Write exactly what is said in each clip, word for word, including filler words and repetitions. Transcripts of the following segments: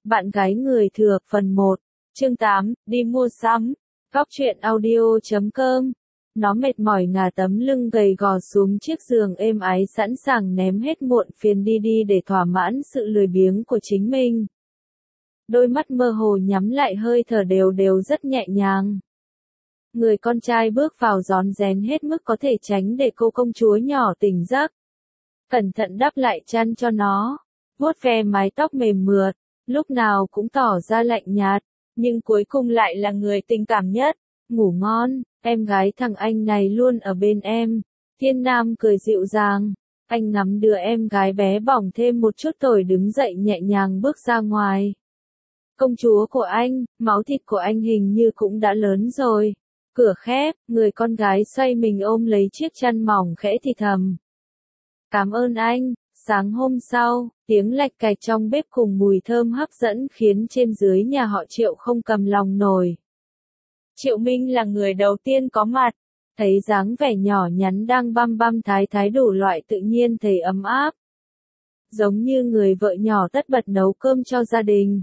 Bạn gái người thừa phần một, chương tám, đi mua sắm. Góc truyện audio chấm com. Nó mệt mỏi ngả tấm lưng gầy gò xuống chiếc giường êm ái sẵn sàng ném hết muộn phiền đi đi để thỏa mãn sự lười biếng của chính mình. Đôi mắt mơ hồ nhắm lại, hơi thở đều đều rất nhẹ nhàng. Người con trai bước vào rón rén hết mức có thể tránh để cô công chúa nhỏ tỉnh giấc. Cẩn thận đắp lại chăn cho nó, vuốt ve mái tóc mềm mượt, lúc nào cũng tỏ ra lạnh nhạt, nhưng cuối cùng lại là người tình cảm nhất. Ngủ ngon, em gái thằng anh này luôn ở bên em. Thiên Nam cười dịu dàng, anh ngắm đứa em gái bé bỏng thêm một chút rồi đứng dậy nhẹ nhàng bước ra ngoài. Công chúa của anh, máu thịt của anh hình như cũng đã lớn rồi. Cửa khép, người con gái xoay mình ôm lấy chiếc chăn mỏng khẽ thì thầm. Cảm ơn anh. Sáng hôm sau, tiếng lạch cạch trong bếp cùng mùi thơm hấp dẫn khiến trên dưới nhà họ Triệu không cầm lòng nổi. Triệu Minh là người đầu tiên có mặt, thấy dáng vẻ nhỏ nhắn đang băm băm thái thái đủ loại tự nhiên thấy ấm áp. Giống như người vợ nhỏ tất bật nấu cơm cho gia đình.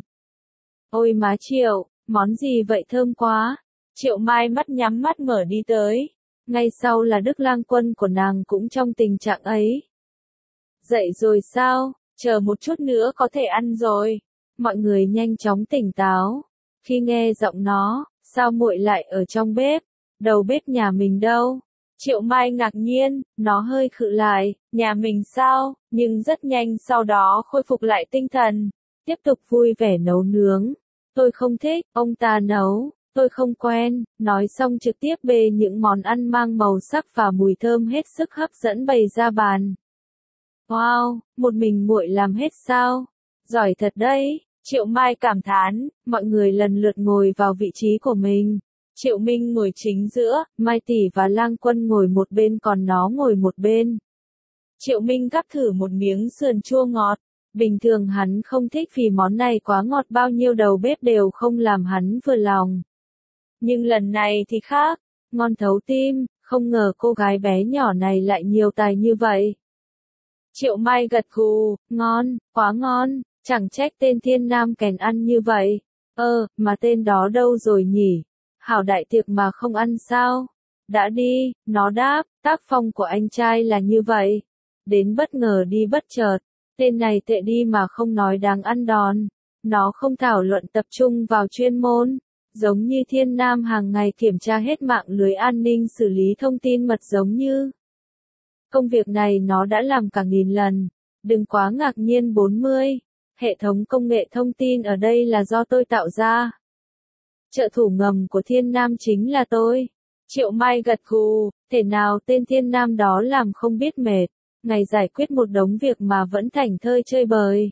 Ôi má Triệu, món gì vậy thơm quá. Triệu Mai mắt nhắm mắt mở đi tới. Ngay sau là Đức Lang Quân của nàng cũng trong tình trạng ấy. Dậy rồi sao, chờ một chút nữa có thể ăn rồi. Mọi người nhanh chóng tỉnh táo. Khi nghe giọng nó, sao muội lại ở trong bếp, đầu bếp nhà mình đâu? Triệu Mai ngạc nhiên, nó hơi khựng lại, nhà mình sao, nhưng rất nhanh sau đó khôi phục lại tinh thần, tiếp tục vui vẻ nấu nướng. Tôi không thích, ông ta nấu, tôi không quen, nói xong trực tiếp bê những món ăn mang màu sắc và mùi thơm hết sức hấp dẫn bày ra bàn. Wow, một mình muội làm hết sao? Giỏi thật đấy, Triệu Mai cảm thán, mọi người lần lượt ngồi vào vị trí của mình. Triệu Minh ngồi chính giữa, Mai Tỷ và Lang Quân ngồi một bên còn nó ngồi một bên. Triệu Minh gắp thử một miếng sườn chua ngọt. Bình thường hắn không thích vì món này quá ngọt, bao nhiêu đầu bếp đều không làm hắn vừa lòng. Nhưng lần này thì khác, ngon thấu tim, không ngờ cô gái bé nhỏ này lại nhiều tài như vậy. Triệu Mai gật gù, ngon, quá ngon, chẳng trách tên Thiên Nam kèn ăn như vậy. Ơ, mà tên đó đâu rồi nhỉ? Hảo đại tiệc mà không ăn sao? Đã đi, nó đáp, tác phong của anh trai là như vậy. Đến bất ngờ đi bất chợt, tên này tệ đi mà không nói đáng ăn đòn. Nó không thảo luận tập trung vào chuyên môn. Giống như Thiên Nam hàng ngày kiểm tra hết mạng lưới an ninh xử lý thông tin mật giống như. Công việc này nó đã làm cả nghìn lần. Đừng quá ngạc nhiên. bốn mươi. Hệ thống công nghệ thông tin ở đây là do tôi tạo ra. Trợ thủ ngầm của Thiên Nam chính là tôi. Triệu Mai gật gù, thể nào tên Thiên Nam đó làm không biết mệt. Ngày giải quyết một đống việc mà vẫn thảnh thơi chơi bời.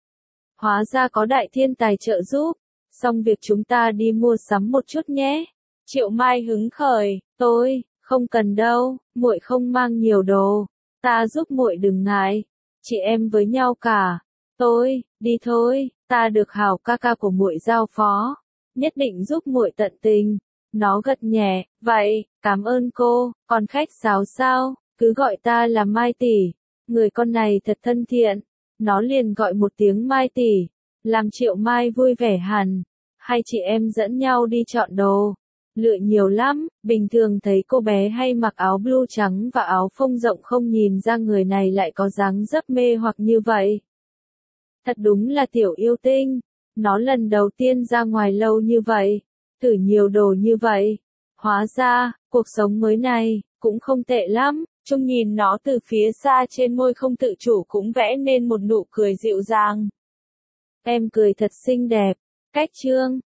Hóa ra có đại thiên tài trợ giúp. Xong việc chúng ta đi mua sắm một chút nhé. Triệu Mai hứng khởi, tôi, không cần đâu, muội không mang nhiều đồ. Ta giúp muội đừng ngại. Chị em với nhau cả. Tôi, đi thôi, ta được Hảo ca ca của muội giao phó. Nhất định giúp muội tận tình. Nó gật nhẹ, vậy, cảm ơn cô, còn khách sáo sao, cứ gọi ta là Mai Tỷ. Người con này thật thân thiện. Nó liền gọi một tiếng Mai Tỷ. Làm Triệu Mai vui vẻ hẳn. Hai chị em dẫn nhau đi chọn đồ. Lựa nhiều lắm, bình thường thấy cô bé hay mặc áo blue trắng và áo phông rộng không nhìn ra người này lại có dáng dấp mê hoặc như vậy. Thật đúng là tiểu yêu tinh. Nó lần đầu tiên ra ngoài lâu như vậy, thử nhiều đồ như vậy. Hóa ra, cuộc sống mới này, cũng không tệ lắm. Trung nhìn nó từ phía xa, trên môi không tự chủ cũng vẽ nên một nụ cười dịu dàng. Em cười thật xinh đẹp. Cách chương.